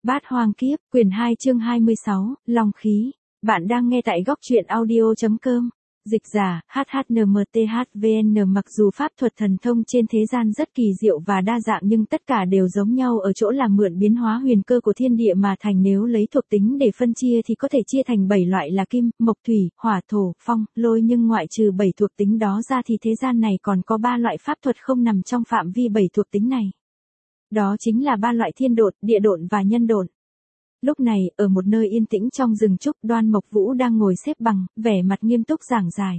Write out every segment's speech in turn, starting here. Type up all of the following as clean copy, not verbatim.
Bát Hoang Kiếp, quyển 2 chương 26, Long Khí. Bạn đang nghe tại góc truyện audio.com. Dịch giả, HHNMTHVN. Mặc dù pháp thuật thần thông trên thế gian rất kỳ diệu và đa dạng nhưng tất cả đều giống nhau ở chỗ là mượn biến hóa huyền cơ của thiên địa mà thành. Nếu lấy thuộc tính để phân chia thì có thể chia thành 7 loại là kim, mộc, thủy, hỏa, thổ, phong, lôi, nhưng ngoại trừ 7 thuộc tính đó ra thì thế gian này còn có 3 loại pháp thuật không nằm trong phạm vi 7 thuộc tính này. Đó chính là 3 loại thiên độn, địa độn và nhân độn. Lúc này, ở một nơi yên tĩnh trong rừng trúc, Đoan Mộc Vũ đang ngồi xếp bằng, vẻ mặt nghiêm túc giảng giải.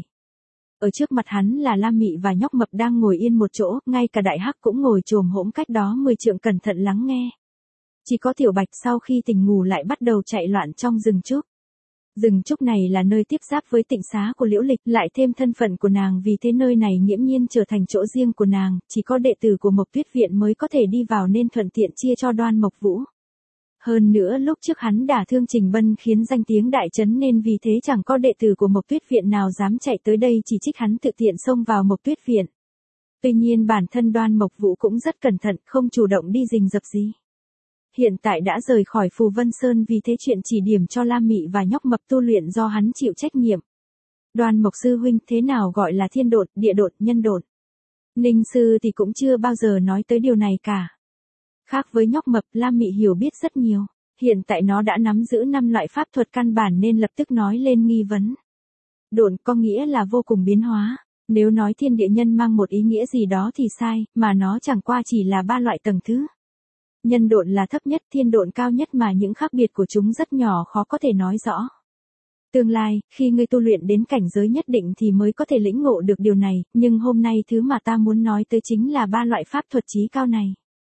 Ở trước mặt hắn là Lam Mị và Nhóc Mập đang ngồi yên một chỗ, ngay cả Đại Hắc cũng ngồi chồm hổm cách đó 10 trượng cẩn thận lắng nghe. Chỉ có Tiểu Bạch sau khi tỉnh ngủ lại bắt đầu chạy loạn trong rừng trúc. Rừng trúc này là nơi tiếp giáp với tịnh xá của Liễu Lịch, lại thêm thân phận của nàng, vì thế nơi này nghiễm nhiên trở thành chỗ riêng của nàng, chỉ có đệ tử của Mộc Tuyết Viện mới có thể đi vào nên thuận tiện chia cho Đoan Mộc Vũ. Hơn nữa lúc trước hắn đả thương Trình Bân khiến danh tiếng đại chấn nên vì thế chẳng có đệ tử của Mộc Tuyết Viện nào dám chạy tới đây, chỉ trích hắn tự tiện xông vào Mộc Tuyết Viện. Tuy nhiên bản thân Đoan Mộc Vũ cũng rất cẩn thận, không chủ động đi rình rập gì. Hiện tại đã rời khỏi Phù Vân Sơn, vì thế chuyện chỉ điểm cho Lam Mị và Nhóc Mập tu luyện do hắn chịu trách nhiệm. Đoan Mộc sư huynh, thế nào gọi là thiên độn, địa độn, nhân độn? Ninh sư thì cũng chưa bao giờ nói tới điều này cả. Khác với Nhóc Mập, Lam Mị hiểu biết rất nhiều. Hiện tại nó đã nắm giữ 5 loại pháp thuật căn bản nên lập tức nói lên nghi vấn. Độn có nghĩa là vô cùng biến hóa. Nếu nói thiên địa nhân mang một ý nghĩa gì đó thì sai, mà nó chẳng qua chỉ là 3 loại tầng thứ. Nhân độn là thấp nhất, thiên độn cao nhất, mà những khác biệt của chúng rất nhỏ, khó có thể nói rõ. Tương lai, khi ngươi tu luyện đến cảnh giới nhất định thì mới có thể lĩnh ngộ được điều này, nhưng hôm nay thứ mà ta muốn nói tới chính là 3 loại pháp thuật chí cao này.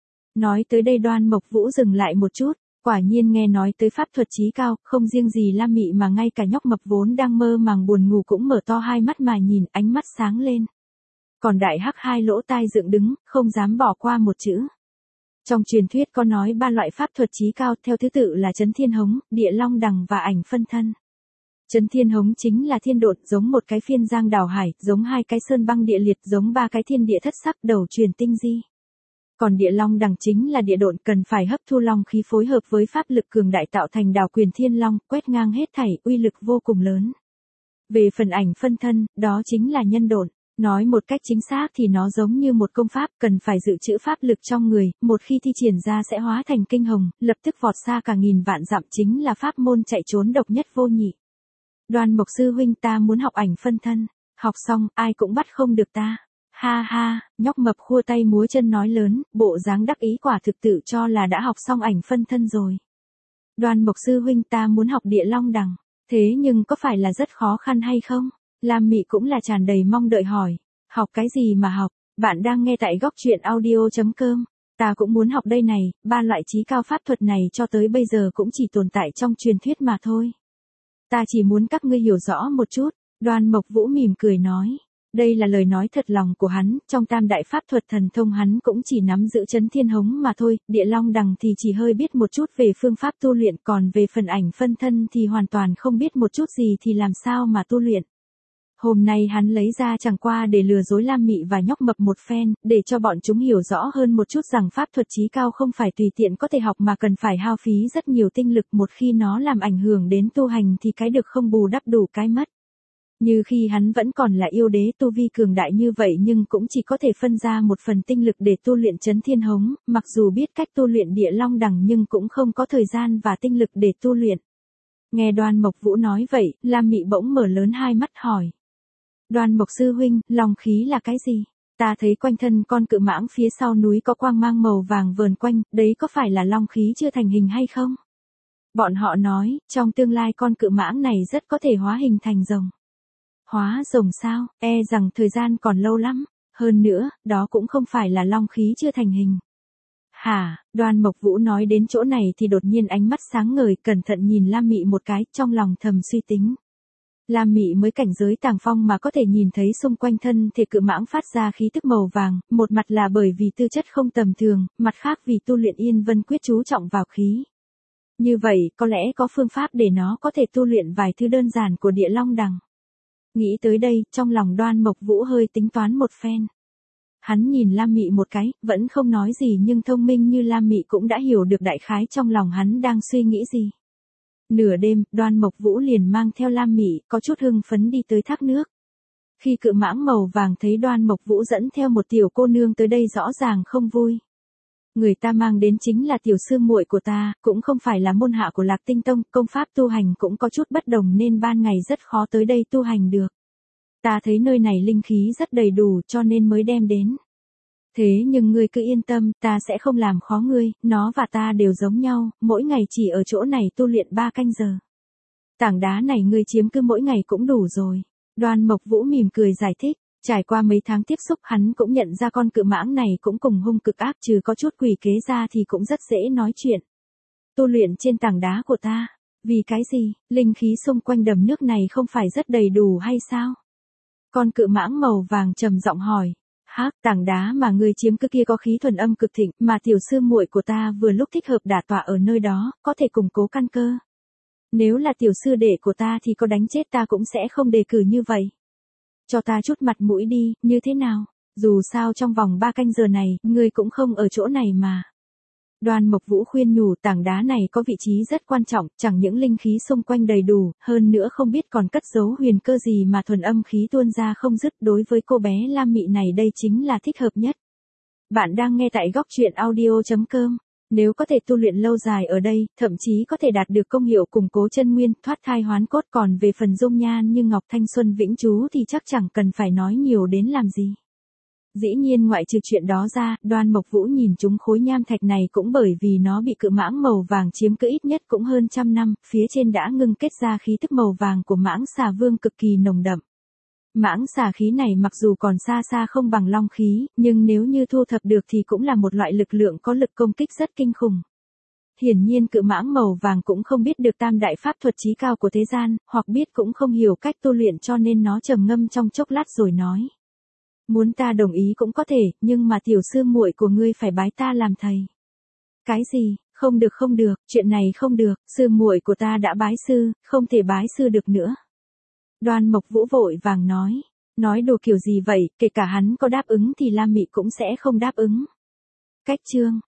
Nói tới đây Đoan Mộc Vũ dừng lại một chút, quả nhiên nghe nói tới pháp thuật chí cao, không riêng gì Lam Mị mà ngay cả Nhóc Mập vốn đang mơ màng buồn ngủ cũng mở to hai mắt mà nhìn, ánh mắt sáng lên. Còn Đại Hắc hai lỗ tai dựng đứng, không dám bỏ qua một chữ. Trong truyền thuyết có nói 3 loại pháp thuật chí cao theo thứ tự là Chấn Thiên Hống, Địa Long Đằng và Ảnh Phân Thân. Chấn Thiên Hống chính là thiên độn, giống một cái phiên giang đảo hải, giống 2 cái sơn băng địa liệt, giống 3 cái thiên địa thất sắc, đầu truyền tinh di. Còn Địa Long Đằng chính là địa độn, cần phải hấp thu long khí phối hợp với pháp lực cường đại tạo thành đảo quyền thiên long, quét ngang hết thảy, uy lực vô cùng lớn. Về phần Ảnh Phân Thân, đó chính là nhân độn. Nói một cách chính xác thì nó giống như một công pháp, cần phải dự trữ pháp lực trong người, một khi thi triển ra sẽ hóa thành kinh hồng, lập tức vọt xa cả nghìn vạn dặm, chính là pháp môn chạy trốn độc nhất vô nhị. Đoan Mộc sư huynh, ta muốn học Ảnh Phân Thân, học xong, ai cũng bắt không được ta. Ha ha, Nhóc Mập khua tay múa chân nói lớn, bộ dáng đắc ý, quả thực tự cho là đã học xong Ảnh Phân Thân rồi. Đoan Mộc sư huynh, ta muốn học Địa Long Đằng, thế nhưng có phải là rất khó khăn hay không? Lam Mị cũng là tràn đầy mong đợi hỏi. Học cái gì mà học? Bạn đang nghe tại góc truyện audio.com. Ta cũng muốn học đây này, 3 loại chí cao pháp thuật này cho tới bây giờ cũng chỉ tồn tại trong truyền thuyết mà thôi. Ta chỉ muốn các ngươi hiểu rõ một chút. Đoan Mộc Vũ mỉm cười nói. Đây là lời nói thật lòng của hắn, trong tam đại pháp thuật thần thông hắn cũng chỉ nắm giữ Chấn Thiên Hống mà thôi, Địa Long Đằng thì chỉ hơi biết một chút về phương pháp tu luyện, còn về phần Ảnh Phân Thân thì hoàn toàn không biết một chút gì, thì làm sao mà tu luyện. Hôm nay hắn lấy ra chẳng qua để lừa dối Lam Mị và Nhóc Mập một phen, để cho bọn chúng hiểu rõ hơn một chút rằng pháp thuật chí cao không phải tùy tiện có thể học mà cần phải hao phí rất nhiều tinh lực, một khi nó làm ảnh hưởng đến tu hành thì cái được không bù đắp đủ cái mất. Như khi hắn vẫn còn là yêu đế tu vi cường đại như vậy nhưng cũng chỉ có thể phân ra một phần tinh lực để tu luyện Chấn Thiên Hống, mặc dù biết cách tu luyện Địa Long Đằng nhưng cũng không có thời gian và tinh lực để tu luyện. Nghe Đoan Mộc Vũ nói vậy, Lam Mị bỗng mở lớn hai mắt hỏi. Đoan Mộc sư huynh, long khí là cái gì? Ta thấy quanh thân con cự mãng phía sau núi có quang mang màu vàng vờn quanh, đấy có phải là long khí chưa thành hình hay không? Bọn họ nói, trong tương lai con cự mãng này rất có thể hóa hình thành rồng. Hóa rồng sao? E rằng thời gian còn lâu lắm. Hơn nữa, đó cũng không phải là long khí chưa thành hình. Hả? Đoan Mộc Vũ nói đến chỗ này thì đột nhiên ánh mắt sáng ngời, cẩn thận nhìn Lam Mị một cái, trong lòng thầm suy tính. Lam Mị mới cảnh giới tàng phong mà có thể nhìn thấy xung quanh thân thể cự mãng phát ra khí tức màu vàng, một mặt là bởi vì tư chất không tầm thường, mặt khác vì tu luyện Yên Vân Quyết chú trọng vào khí. Như vậy, có lẽ có phương pháp để nó có thể tu luyện vài thứ đơn giản của Địa Long Đằng. Nghĩ tới đây, trong lòng Đoan Mộc Vũ hơi tính toán một phen. Hắn nhìn Lam Mị một cái, vẫn không nói gì nhưng thông minh như Lam Mị cũng đã hiểu được đại khái trong lòng hắn đang suy nghĩ gì. Nửa đêm, Đoan Mộc Vũ liền mang theo Lam Mị, có chút hưng phấn đi tới thác nước. Khi cự mãng màu vàng thấy Đoan Mộc Vũ dẫn theo một tiểu cô nương tới đây rõ ràng không vui. Người ta mang đến chính là tiểu sư muội của ta, cũng không phải là môn hạ của Lạc Tinh Tông, công pháp tu hành cũng có chút bất đồng nên ban ngày rất khó tới đây tu hành được. Ta thấy nơi này linh khí rất đầy đủ cho nên mới đem đến. Thế nhưng ngươi cứ yên tâm, ta sẽ không làm khó ngươi, nó và ta đều giống nhau, mỗi ngày chỉ ở chỗ này tu luyện 3 canh giờ. Tảng đá này ngươi chiếm cứ mỗi ngày cũng đủ rồi. Đoan Mộc Vũ mỉm cười giải thích, trải qua mấy tháng tiếp xúc hắn cũng nhận ra con cự mãng này cũng cùng hung cực ác, trừ có chút quỷ kế ra thì cũng rất dễ nói chuyện. Tu luyện trên tảng đá của ta, vì cái gì, linh khí xung quanh đầm nước này không phải rất đầy đủ hay sao? Con cự mãng màu vàng trầm giọng hỏi. Hắc, tảng đá mà ngươi chiếm cứ kia có khí thuần âm cực thịnh, mà tiểu sư muội của ta vừa lúc thích hợp đả tọa ở nơi đó, có thể củng cố căn cơ. Nếu là tiểu sư đệ của ta thì có đánh chết ta cũng sẽ không đề cử như vậy. Cho ta chút mặt mũi đi, như thế nào? Dù sao trong vòng 3 canh giờ này, ngươi cũng không ở chỗ này mà. Đoan Mộc Vũ khuyên nhủ, tảng đá này có vị trí rất quan trọng, chẳng những linh khí xung quanh đầy đủ, hơn nữa không biết còn cất giấu huyền cơ gì mà thuần âm khí tuôn ra không dứt, đối với cô bé Lam Mị này đây chính là thích hợp nhất. Bạn đang nghe tại góc truyện audio.com. Nếu có thể tu luyện lâu dài ở đây, thậm chí có thể đạt được công hiệu củng cố chân nguyên, thoát thai hoán cốt, còn về phần dung nhan như ngọc thanh xuân vĩnh trú thì chắc chẳng cần phải nói nhiều đến làm gì. Dĩ nhiên ngoại trừ chuyện đó ra, Đoan Mộc Vũ nhìn chúng khối nham thạch này cũng bởi vì nó bị cự mãng màu vàng chiếm cứ ít nhất cũng hơn 100 năm, phía trên đã ngưng kết ra khí tức màu vàng của mãng xà vương cực kỳ nồng đậm. Mãng xà khí này mặc dù còn xa xa không bằng long khí, nhưng nếu như thu thập được thì cũng là một loại lực lượng có lực công kích rất kinh khủng. Hiển nhiên cự mãng màu vàng cũng không biết được tam đại pháp thuật chí cao của thế gian, hoặc biết cũng không hiểu cách tu luyện cho nên nó trầm ngâm trong chốc lát rồi nói. Muốn ta đồng ý cũng có thể, nhưng mà tiểu sư muội của ngươi phải bái ta làm thầy. Cái gì, không được, chuyện này không được, sư muội của ta đã bái sư, không thể bái sư được nữa. Đoan Mộc Vũ vội vàng nói đồ kiểu gì vậy, kể cả hắn có đáp ứng thì Lam Mị cũng sẽ không đáp ứng. Cách chương